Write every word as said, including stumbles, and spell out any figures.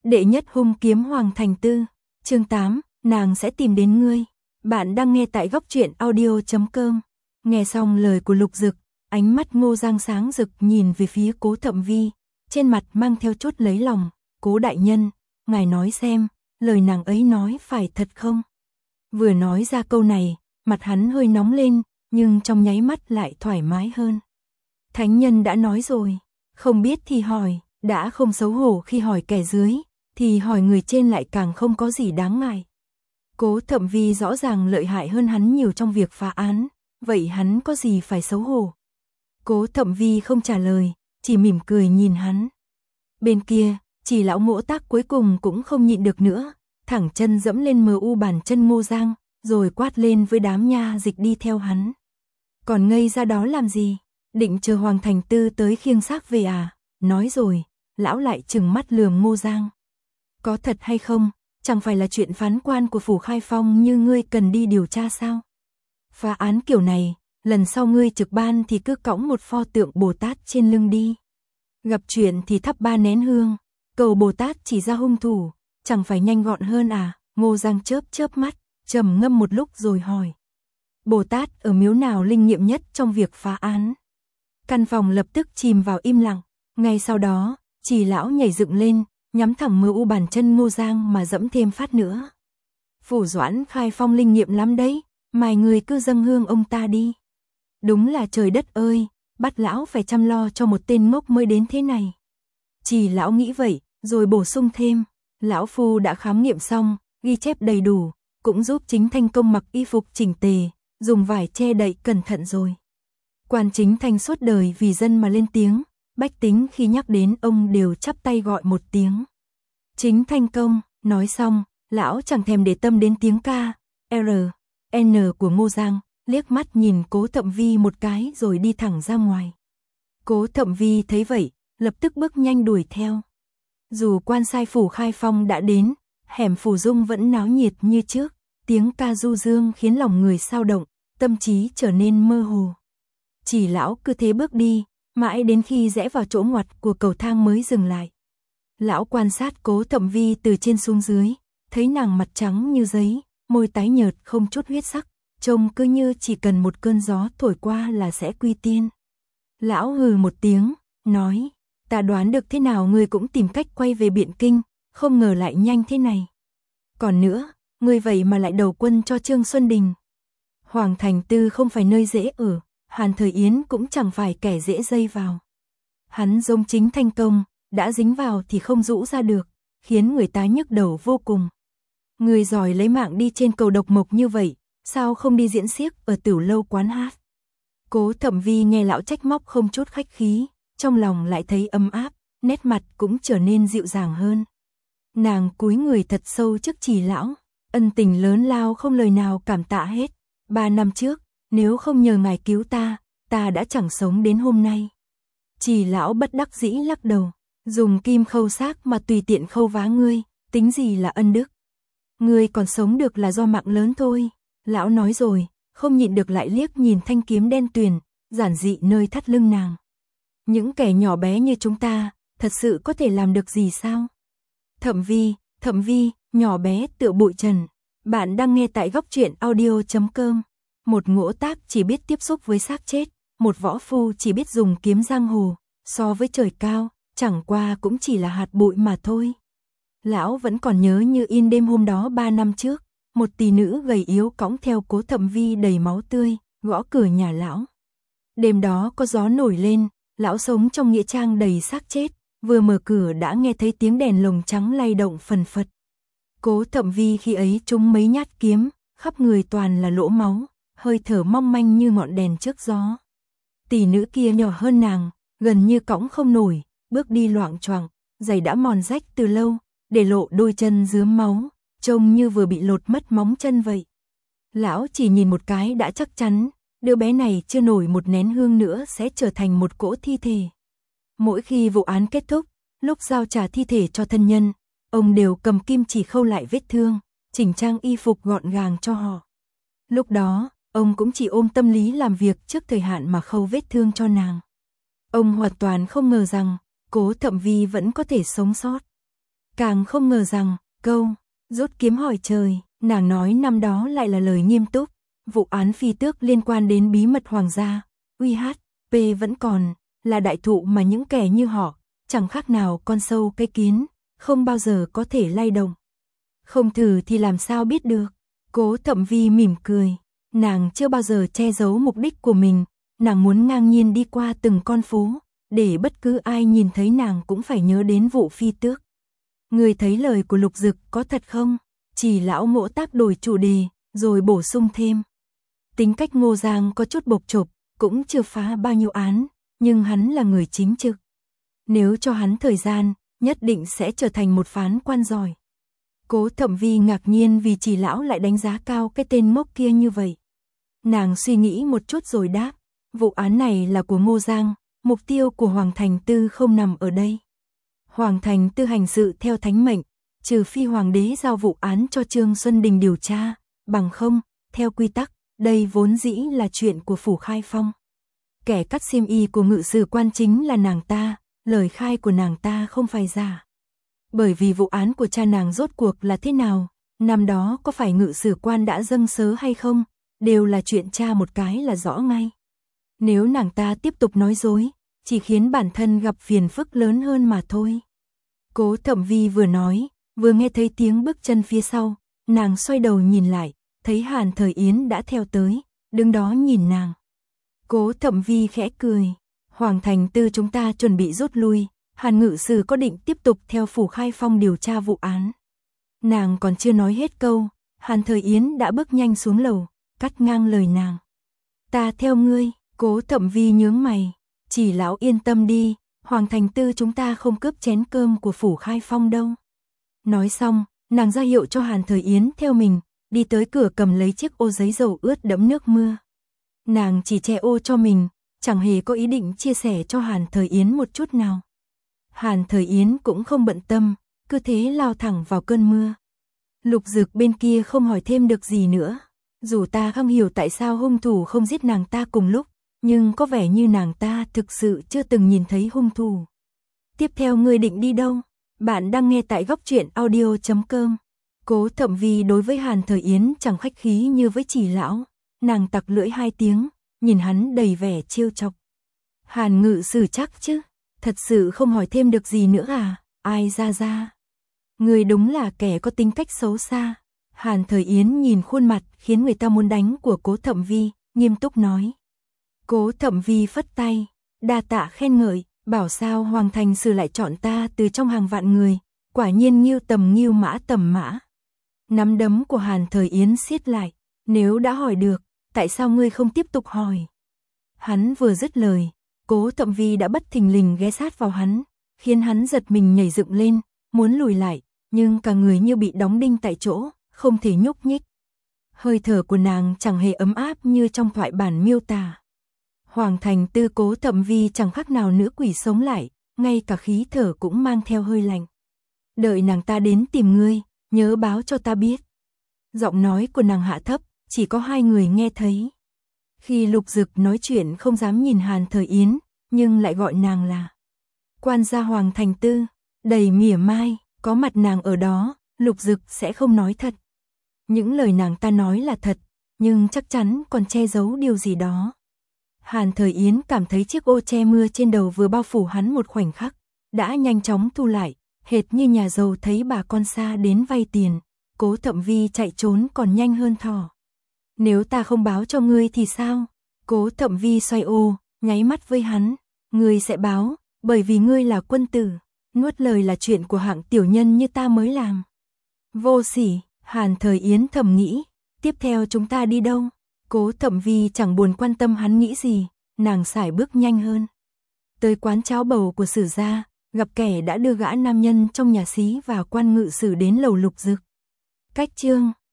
Đệ nhất hung kiếm Hoàng Thành Tư, chương tám, nàng sẽ tìm đến ngươi. Bạn đang nghe tại góc truyện audio chấm com. Nghe xong lời của Lục Dực, ánh mắt Ngô Giang sáng rực nhìn về phía Cố Thậm Vi, trên mặt mang theo chút lấy lòng. Cố đại nhân, ngài nói xem, lời nàng ấy nói phải thật không? Vừa nói ra câu này, mặt hắn hơi nóng lên, nhưng trong nháy mắt lại thoải mái hơn. Thánh nhân đã nói rồi, không biết thì hỏi, đã không xấu hổ khi hỏi kẻ dưới, thì hỏi người trên lại càng không có gì đáng ngại. Cố Thậm Vi rõ ràng lợi hại hơn hắn nhiều trong việc phá án, vậy hắn có gì phải xấu hổ? Cố Thậm Vi không trả lời, chỉ mỉm cười nhìn hắn. Bên kia, Chỉ lão Ngỗ Tác cuối cùng cũng không nhịn được nữa, thẳng chân dẫm lên mờ u bàn chân Ngô Giang, rồi quát lên với đám nha dịch đi theo hắn. Còn ngây ra đó làm gì? Định chờ Hoàng Thành Tư tới khiêng xác về à? Nói rồi, lão lại trừng mắt lườm Ngô Giang. Có thật hay không, chẳng phải là chuyện phán quan của Phủ Khai Phong như ngươi cần đi điều tra sao? Phá án kiểu này, lần sau ngươi trực ban thì cứ cõng một pho tượng Bồ Tát trên lưng đi. Gặp chuyện thì thắp ba nén hương, cầu Bồ Tát chỉ ra hung thủ, chẳng phải nhanh gọn hơn à? Ngô Giang chớp chớp mắt, trầm ngâm một lúc rồi hỏi. Bồ Tát ở miếu nào linh nghiệm nhất trong việc phá án? Căn phòng lập tức chìm vào im lặng, ngay sau đó, Chỉ lão nhảy dựng lên, nhắm thẳng mờ u bàn chân Ngô Giang mà dẫm thêm phát nữa. Phủ Doãn Khai Phong linh nghiệm lắm đấy, mài người cứ dâng hương ông ta đi. Đúng là trời đất ơi, bắt lão phải chăm lo cho một tên ngốc mới đến thế này. Chỉ lão nghĩ vậy, rồi bổ sung thêm, lão phu đã khám nghiệm xong, ghi chép đầy đủ, cũng giúp Chính Thanh Công mặc y phục chỉnh tề, dùng vải che đậy cẩn thận rồi. Quan Chính Thanh suốt đời vì dân mà lên tiếng, bách tính khi nhắc đến ông đều chắp tay gọi một tiếng. Chính Thanh Công, nói xong, lão chẳng thèm để tâm đến tiếng ca, R, N của Ngô Giang, liếc mắt nhìn Cố Thậm Vi một cái rồi đi thẳng ra ngoài. Cố Thậm Vi thấy vậy, lập tức bước nhanh đuổi theo. Dù quan sai Phủ Khai Phong đã đến, hẻm Phủ Dung vẫn náo nhiệt như trước, tiếng ca du dương khiến lòng người xao động, tâm trí trở nên mơ hồ. Chỉ lão cứ thế bước đi, mãi đến khi rẽ vào chỗ ngoặt của cầu thang mới dừng lại. Lão quan sát Cố Thậm Vi từ trên xuống dưới, thấy nàng mặt trắng như giấy, môi tái nhợt không chút huyết sắc, trông cứ như chỉ cần một cơn gió thổi qua là sẽ quy tiên. Lão hừ một tiếng, nói, ta đoán được thế nào ngươi cũng tìm cách quay về Biện Kinh, không ngờ lại nhanh thế này. Còn nữa, ngươi vậy mà lại đầu quân cho Trương Xuân Đình. Hoàng Thành Tư không phải nơi dễ ở, Hàn Thời Yến cũng chẳng phải kẻ dễ dây vào. Hắn giống Chính Thanh Công, đã dính vào thì không rũ ra được, khiến người ta nhức đầu vô cùng. Người giỏi lấy mạng đi trên cầu độc mộc như vậy, sao không đi diễn xiếc ở Tửu Lâu quán hát? Cố Thậm Vi nghe lão trách móc không chút khách khí, trong lòng lại thấy ấm áp, nét mặt cũng trở nên dịu dàng hơn. Nàng cúi người thật sâu trước Chỉ lão, ân tình lớn lao không lời nào cảm tạ hết. Ba năm trước, nếu không nhờ ngài cứu ta, ta đã chẳng sống đến hôm nay. Chỉ lão bất đắc dĩ lắc đầu, dùng kim khâu xác mà tùy tiện khâu vá ngươi, tính gì là ân đức. Ngươi còn sống được là do mạng lớn thôi. Lão nói rồi, không nhịn được lại liếc nhìn thanh kiếm đen tuyền, giản dị nơi thắt lưng nàng. Những kẻ nhỏ bé như chúng ta, thật sự có thể làm được gì sao? Thậm Vi, Thậm Vi, nhỏ bé tựa bụi trần. Bạn đang nghe tại góc truyện audio chấm com. Một Ngỗ Tác chỉ biết tiếp xúc với xác chết, một võ phu chỉ biết dùng kiếm giang hồ, so với trời cao, chẳng qua cũng chỉ là hạt bụi mà thôi. Lão vẫn còn nhớ như in đêm hôm đó ba năm trước, một tỷ nữ gầy yếu cõng theo Cố Thậm Vi đầy máu tươi, gõ cửa nhà lão. Đêm đó có gió nổi lên, lão sống trong nghĩa trang đầy xác chết, vừa mở cửa đã nghe thấy tiếng đèn lồng trắng lay động phần phật. Cố Thậm Vi khi ấy trúng mấy nhát kiếm, khắp người toàn là lỗ máu, hơi thở mong manh như ngọn đèn trước gió. Tỷ nữ kia nhỏ hơn nàng, gần như cõng không nổi, bước đi loạng choạng, giày đã mòn rách từ lâu, để lộ đôi chân rướm máu, trông như vừa bị lột mất móng chân vậy. Lão chỉ nhìn một cái đã chắc chắn, đứa bé này chưa nổi một nén hương nữa sẽ trở thành một cỗ thi thể. Mỗi khi vụ án kết thúc, lúc giao trả thi thể cho thân nhân, ông đều cầm kim chỉ khâu lại vết thương, chỉnh trang y phục gọn gàng cho họ. Lúc đó, ông cũng chỉ ôm tâm lý làm việc trước thời hạn mà khâu vết thương cho nàng. Ông hoàn toàn không ngờ rằng, Cố Thậm Vi vẫn có thể sống sót. Càng không ngờ rằng, câu, rút kiếm hỏi trời, nàng nói năm đó lại là lời nghiêm túc. Vụ án phi tước liên quan đến bí mật hoàng gia, u hát pê vẫn còn, là đại thụ mà những kẻ như họ, chẳng khác nào con sâu cái kiến, không bao giờ có thể lay động. Không thử thì làm sao biết được. Cố Thậm Vi mỉm cười, nàng chưa bao giờ che giấu mục đích của mình, nàng muốn ngang nhiên đi qua từng con phố, để bất cứ ai nhìn thấy nàng cũng phải nhớ đến vụ phi tước. Người thấy lời của Lục Dực có thật không? Chỉ lão Ngỗ Tác đổi chủ đề, rồi bổ sung thêm. Tính cách Ngô Giang có chút bộc trộp, cũng chưa phá bao nhiêu án, nhưng hắn là người chính trực. Nếu cho hắn thời gian, nhất định sẽ trở thành một phán quan giỏi. Cố Thậm Vi ngạc nhiên vì Chỉ lão lại đánh giá cao cái tên ngốc kia như vậy. Nàng suy nghĩ một chút rồi đáp, vụ án này là của Ngô Giang, mục tiêu của Hoàng Thành Tư không nằm ở đây. Hoàng Thành Tư hành sự theo thánh mệnh, trừ phi hoàng đế giao vụ án cho Trương Xuân Đình điều tra, bằng không, theo quy tắc, đây vốn dĩ là chuyện của Phủ Khai Phong. Kẻ cắt xiêm y của ngự sử quan chính là nàng ta, lời khai của nàng ta không phải giả. Bởi vì vụ án của cha nàng rốt cuộc là thế nào, năm đó có phải ngự sử quan đã dâng sớ hay không, đều là chuyện tra một cái là rõ ngay. Nếu nàng ta tiếp tục nói dối, chỉ khiến bản thân gặp phiền phức lớn hơn mà thôi. Cố Thậm Vi vừa nói, vừa nghe thấy tiếng bước chân phía sau, nàng xoay đầu nhìn lại, thấy Hàn Thời Yến đã theo tới, đứng đó nhìn nàng. Cố Thậm Vi khẽ cười, Hoàng Thành Tư chúng ta chuẩn bị rút lui, Hàn ngự sử có định tiếp tục theo Phủ Khai Phong điều tra vụ án. Nàng còn chưa nói hết câu, Hàn Thời Yến đã bước nhanh xuống lầu, cắt ngang lời nàng. Ta theo ngươi. Cố Thậm Vi nhướng mày, Chỉ lão yên tâm đi, Hoàng Thành Tư chúng ta không cướp chén cơm của Phủ Khai Phong đâu. Nói xong, nàng ra hiệu cho Hàn Thời Yến theo mình, đi tới cửa cầm lấy chiếc ô giấy dầu ướt đẫm nước mưa. Nàng chỉ che ô cho mình, chẳng hề có ý định chia sẻ cho Hàn Thời Yến một chút nào. Hàn Thời Yến cũng không bận tâm, cứ thế lao thẳng vào cơn mưa. Lục Dực bên kia không hỏi thêm được gì nữa, dù ta không hiểu tại sao hung thủ không giết nàng ta cùng lúc, nhưng có vẻ như nàng ta thực sự chưa từng nhìn thấy hung thủ. Tiếp theo ngươi định đi đâu? Bạn đang nghe tại góc truyện audio chấm com. Cố Thậm Vi đối với Hàn Thời Yến chẳng khách khí như với Chỉ lão, nàng tặc lưỡi hai tiếng, nhìn hắn đầy vẻ trêu chọc. Hàn ngự sử chắc chứ, thật sự không hỏi thêm được gì nữa à? Ai ra ra? Người đúng là kẻ có tính cách xấu xa. Hàn Thời Yến nhìn khuôn mặt khiến người ta muốn đánh của Cố Thậm Vi, nghiêm túc nói. Cố Thậm Vi phất tay, đa tạ khen ngợi, bảo sao Hoàng Thành Sử lại chọn ta từ trong hàng vạn người, quả nhiên nghiêu tầm nghiêu mã tầm mã. Nắm đấm của Hàn Thời Yến siết lại, nếu đã hỏi được, tại sao ngươi không tiếp tục hỏi? Hắn vừa dứt lời, Cố Thậm Vi đã bất thình lình ghé sát vào hắn, khiến hắn giật mình nhảy dựng lên, muốn lùi lại, nhưng cả người như bị đóng đinh tại chỗ, không thể nhúc nhích. Hơi thở của nàng chẳng hề ấm áp như trong thoại bản miêu tả. Hoàng Thành Tư Cố Thậm Vi chẳng khác nào nữ quỷ sống lại, ngay cả khí thở cũng mang theo hơi lạnh. Đợi nàng ta đến tìm ngươi, nhớ báo cho ta biết. Giọng nói của nàng hạ thấp, chỉ có hai người nghe thấy. Khi Lục Dực nói chuyện không dám nhìn Hàn Thời Yến, nhưng lại gọi nàng là quan gia Hoàng Thành Tư, đầy mỉa mai, có mặt nàng ở đó, Lục Dực sẽ không nói thật. Những lời nàng ta nói là thật, nhưng chắc chắn còn che giấu điều gì đó. Hàn Thời Yến cảm thấy chiếc ô che mưa trên đầu vừa bao phủ hắn một khoảnh khắc, đã nhanh chóng thu lại, hệt như nhà giàu thấy bà con xa đến vay tiền, Cố Thậm Vi chạy trốn còn nhanh hơn thỏ. Nếu ta không báo cho ngươi thì sao? Cố Thậm Vi xoay ô, nháy mắt với hắn, ngươi sẽ báo, bởi vì ngươi là quân tử, nuốt lời là chuyện của hạng tiểu nhân như ta mới làm. Vô sỉ, Hàn Thời Yến thầm nghĩ, tiếp theo chúng ta đi đâu? Cố Thậm Vi chẳng buồn quan tâm hắn nghĩ gì, nàng sải bước nhanh hơn. Tới quán cháo bầu của Sử gia, gặp kẻ đã đưa gã nam nhân trong nhà xí và quan ngự sử đến lầu Lục Dực. Cách chương